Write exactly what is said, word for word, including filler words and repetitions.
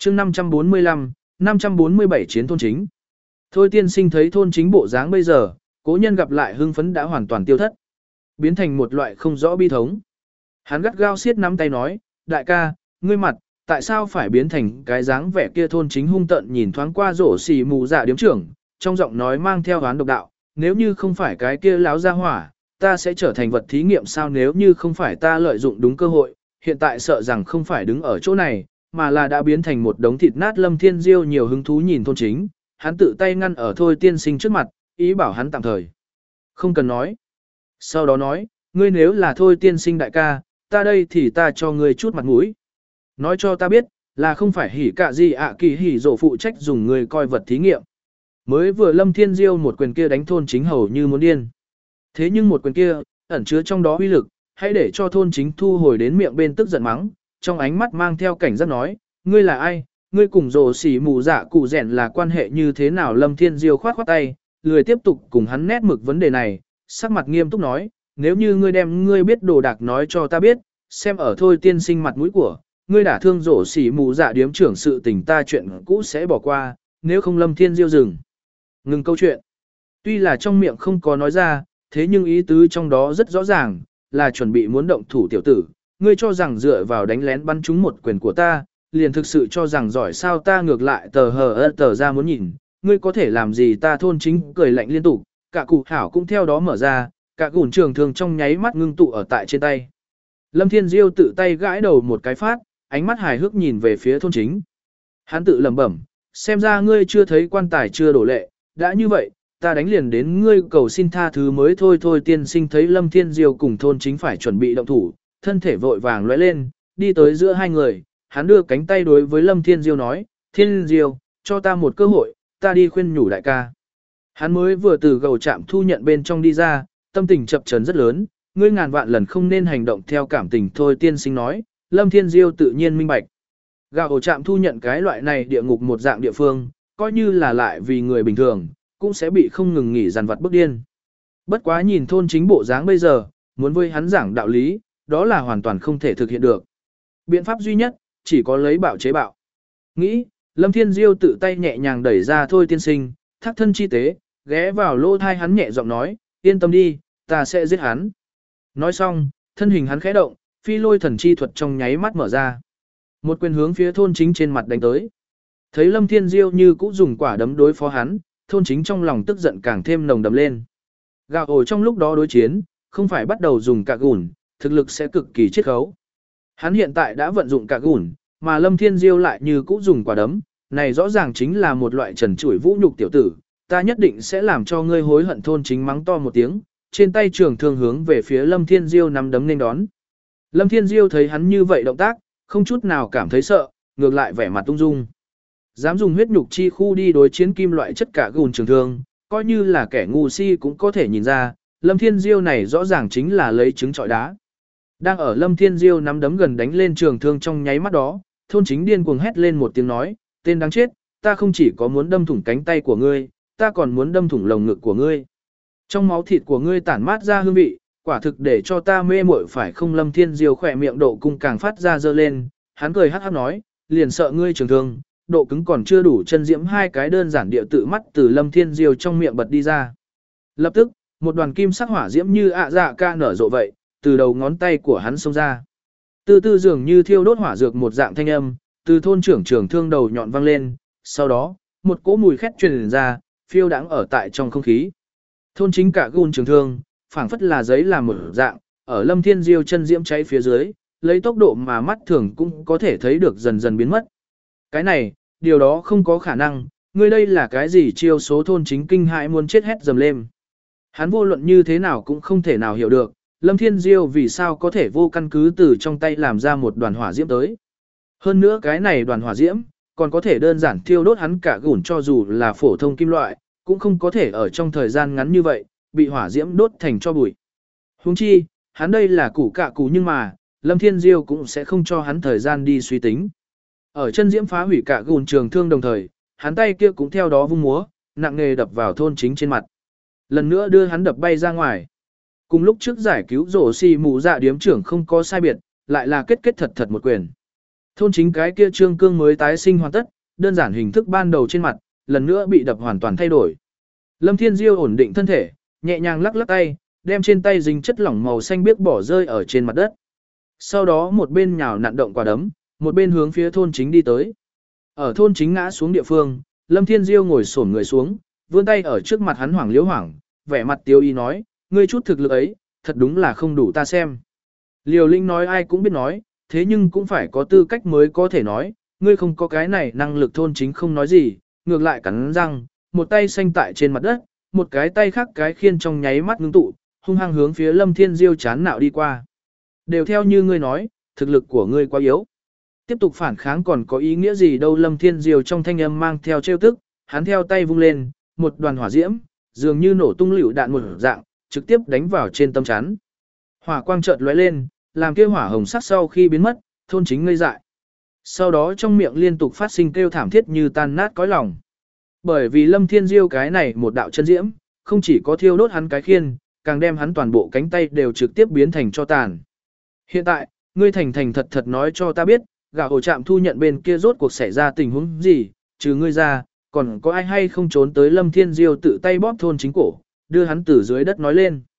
chương năm trăm bốn mươi lăm, năm trăm bốn mươi bảy chiến thôn chính. Thôi tiên sinh thấy thôn chính bộ dáng bây giờ, cố nhân gặp lại hưng phấn đã hoàn toàn tiêu thất. Biến thành một loại không rõ bi thống. Hắn gắt gao siết nắm tay nói, đại ca, ngươi mặt, tại sao phải biến thành cái dáng vẻ kia? Thôn chính hung tận nhìn thoáng qua rổ xì mù dạ điếm trưởng, trong giọng nói mang theo oán độc đạo, nếu như không phải cái kia láo ra hỏa, ta sẽ trở thành vật thí nghiệm sao? Nếu như không phải ta lợi dụng đúng cơ hội, hiện tại sợ rằng không phải đứng ở chỗ này, mà là đã biến thành một đống thịt nát. Lâm Thiên Diêu nhiều hứng thú nhìn thôn chính, hắn tự tay ngăn ở Thôi tiên sinh trước mặt, ý bảo hắn tạm thời không cần nói. Sau đó nói, ngươi nếu là Thôi tiên sinh đại ca, ta đây thì ta cho ngươi chút mặt mũi. Nói cho ta biết, là không phải hỉ cả gì ạ kỳ hỉ rổ phụ trách dùng ngươi coi vật thí nghiệm. Mới vừa Lâm Thiên Diêu một quyền kia đánh thôn chính hầu như muốn điên. Thế nhưng một quyền kia, ẩn chứa trong đó uy lực, hãy để cho thôn chính thu hồi đến miệng bên tức giận mắng, trong ánh mắt mang theo cảnh giác nói, ngươi là ai, ngươi cùng rồ xỉ mù dạ cụ rèn là quan hệ như thế nào? Lâm Thiên Diêu khoát khoát tay, lười tiếp tục cùng hắn nét mực vấn đề này, sắc mặt nghiêm túc nói, nếu như ngươi đem ngươi biết đồ đạc nói cho ta biết, xem ở Thôi tiên sinh mặt mũi của, ngươi đã thương rổ xỉ mù dạ điếm trưởng sự tình ta chuyện cũ sẽ bỏ qua, nếu không. Lâm Thiên Diêu dừng ngừng câu chuyện. Tuy là trong miệng không có nói ra, thế nhưng ý tứ trong đó rất rõ ràng, là chuẩn bị muốn động thủ. Tiểu tử, ngươi cho rằng dựa vào đánh lén bắn trúng một quyền của ta, liền thực sự cho rằng giỏi sao? Ta ngược lại tờ hờ ơ tờ ra muốn nhìn, ngươi có thể làm gì ta? Thôn chính cười lạnh liên tục, cả cụ hảo cũng theo đó mở ra, cả gùn trường thường trong nháy mắt ngưng tụ ở tại trên tay. Lâm Thiên Diêu tự tay gãi đầu một cái phát, ánh mắt hài hước nhìn về phía thôn chính. Hắn tự lẩm bẩm, xem ra ngươi chưa thấy quan tài chưa đổ lệ, đã như vậy, ta đánh liền đến ngươi cầu xin tha thứ mới thôi. Thôi tiên sinh thấy Lâm Thiên Diêu cùng thôn chính phải chuẩn bị động thủ, thân thể vội vàng lóe lên, đi tới giữa hai người, hắn đưa cánh tay đối với Lâm Thiên Diêu nói, Thiên Diêu, cho ta một cơ hội, ta đi khuyên nhủ đại ca. Hắn mới vừa từ gầu trạm thu nhận bên trong đi ra, tâm tình chập chờn rất lớn, ngươi ngàn vạn lần không nên hành động theo cảm tình. Thôi tiên sinh nói, Lâm Thiên Diêu tự nhiên minh bạch. Gầu trạm thu nhận cái loại này địa ngục một dạng địa phương, coi như là lại vì người bình thường, cũng sẽ bị không ngừng nghỉ dằn vặt bức điên. Bất quá nhìn thôn chính bộ dáng bây giờ, muốn với hắn giảng đạo lý, đó là hoàn toàn không thể thực hiện được. Biện pháp duy nhất, chỉ có lấy bạo chế bạo. Nghĩ, Lâm Thiên Diêu tự tay nhẹ nhàng đẩy ra Thôi tiên sinh, thác thân chi tế, ghé vào lỗ thai hắn nhẹ giọng nói, yên tâm đi, ta sẽ giết hắn. Nói xong, thân hình hắn khẽ động, phi lôi thần chi thuật trong nháy mắt mở ra. Một quyền hướng phía thôn chính trên mặt đánh tới. Thấy Lâm Thiên Diêu như cũ dùng quả đấm đối phó hắn, thôn chính trong lòng tức giận càng thêm nồng đậm lên. Gào ổ trong lúc đó đối chiến, không phải bắt đầu dùng cả gùn, thực lực sẽ cực kỳ chiết khấu. Hắn hiện tại đã vận dụng cả gùn, mà Lâm Thiên Diêu lại như cũ dùng quả đấm, này rõ ràng chính là một loại trần trụi vũ nhục. Tiểu tử, ta nhất định sẽ làm cho ngươi hối hận. Thôn chính mắng to một tiếng, trên tay trường thương hướng về phía Lâm Thiên Diêu nắm đấm nên đón. Lâm Thiên Diêu thấy hắn như vậy động tác, không chút nào cảm thấy sợ, ngược lại vẻ mặt ung dung. Dám dùng huyết nhục chi khu đi đối chiến kim loại chất cả gùn trường thương, coi như là kẻ ngu si cũng có thể nhìn ra, Lâm Thiên Diêu này rõ ràng chính là lấy trứng trọi đá. Đang ở Lâm Thiên Diêu nắm đấm gần đánh lên trường thương trong nháy mắt đó, thôn chính điên cuồng hét lên một tiếng nói, tên đáng chết, ta không chỉ có muốn đâm thủng cánh tay của ngươi, ta còn muốn đâm thủng lồng ngực của ngươi. Trong máu thịt của ngươi tản mát ra hương vị, quả thực để cho ta mê muội phải không? Lâm Thiên Diêu khỏe miệng độ cung càng phát ra dơ lên, hắn cười hắc hắc nói, liền sợ ngươi trường thương, độ cứng còn chưa đủ. Chân diễm hai cái đơn giản địa tự mắt từ Lâm Thiên Diêu trong miệng bật đi ra. Lập tức, một đoàn kim sắc hỏa diễm như ạ dạ ca nở rộ vậy, từ đầu ngón tay của hắn xông ra. Từ từ dường như thiêu đốt hỏa dược một dạng thanh âm, từ thôn trưởng trường thương đầu nhọn vang lên, sau đó, một cỗ mùi khét truyền ra, phiêu đãng ở tại trong không khí. Thôn chính cả gùn trường thương, phảng phất là giấy làm một dạng, ở Lâm Thiên Diêu chân diễm cháy phía dưới, lấy tốc độ mà mắt thường cũng có thể thấy được dần dần biến mất. Cái này, điều đó không có khả năng, ngươi đây là cái gì chiêu số? Thôn chính kinh hãi muốn chết hét dầm lên. Hắn vô luận như thế nào cũng không thể nào hiểu được, Lâm Thiên Diêu vì sao có thể vô căn cứ từ trong tay làm ra một đoàn hỏa diễm tới. Hơn nữa cái này đoàn hỏa diễm, còn có thể đơn giản thiêu đốt hắn cả gùn cho dù là phổ thông kim loại, cũng không có thể ở trong thời gian ngắn như vậy, bị hỏa diễm đốt thành cho bụi. Huống chi, hắn đây là củ cạ củ nhưng mà, Lâm Thiên Diêu cũng sẽ không cho hắn thời gian đi suy tính. Ở chân diễm phá hủy cả gùn trường thương đồng thời, hắn tay kia cũng theo đó vung múa, nặng nề đập vào thôn chính trên mặt. Lần nữa đưa hắn đập bay ra ngoài. Cùng lúc trước giải cứu rổ xì mù dạ điếm trưởng không có sai biệt, lại là kết kết thật thật một quyền. Thôn chính cái kia trương cương mới tái sinh hoàn tất, đơn giản hình thức ban đầu trên mặt, lần nữa bị đập hoàn toàn thay đổi. Lâm Thiên Diêu ổn định thân thể, nhẹ nhàng lắc lắc tay, đem trên tay dính chất lỏng màu xanh biếc bỏ rơi ở trên mặt đất. Sau đó một bên nhào nặn động quả đấm, một bên hướng phía thôn chính đi tới. Ở thôn chính ngã xuống địa phương, Lâm Thiên Diêu ngồi xổm người xuống, vươn tay ở trước mặt hắn hoảng liếu hoảng, vẻ mặt tiêu y nói, ngươi chút thực lực ấy, thật đúng là không đủ ta xem. Liều Linh nói ai cũng biết nói, thế nhưng cũng phải có tư cách mới có thể nói, ngươi không có cái này năng lực thôn chính không nói gì, ngược lại cắn răng, một tay xanh tại trên mặt đất, một cái tay khác cái khiên trong nháy mắt ngưng tụ, hung hăng hướng phía Lâm Thiên Diêu chán nạo đi qua. Đều theo như ngươi nói, thực lực của ngươi quá yếu. Tiếp tục phản kháng còn có ý nghĩa gì đâu. Lâm Thiên Diêu trong thanh âm mang theo trêu tức, hắn theo tay vung lên, một đoàn hỏa diễm, dường như nổ tung lựu đạn một dạng, trực tiếp đánh vào trên tâm chắn. Hỏa quang chợt lóe lên, làm kia hỏa hồng sắc sau khi biến mất, thôn chính ngây dại. Sau đó trong miệng liên tục phát sinh kêu thảm thiết như tan nát cõi lòng. Bởi vì Lâm Thiên Diêu cái này một đạo chân diễm, không chỉ có thiêu đốt hắn cái khiên, càng đem hắn toàn bộ cánh tay đều trực tiếp biến thành cho tàn. Hiện tại, ngươi thành thành thật thật nói cho ta biết, gạo ổ trạm thu nhận bên kia rốt cuộc xảy ra tình huống gì, trừ ngươi ra, còn có ai hay không trốn tới Lâm Thiên Diêu tự tay bóp thôn chính cổ, đưa hắn từ dưới đất nói lên.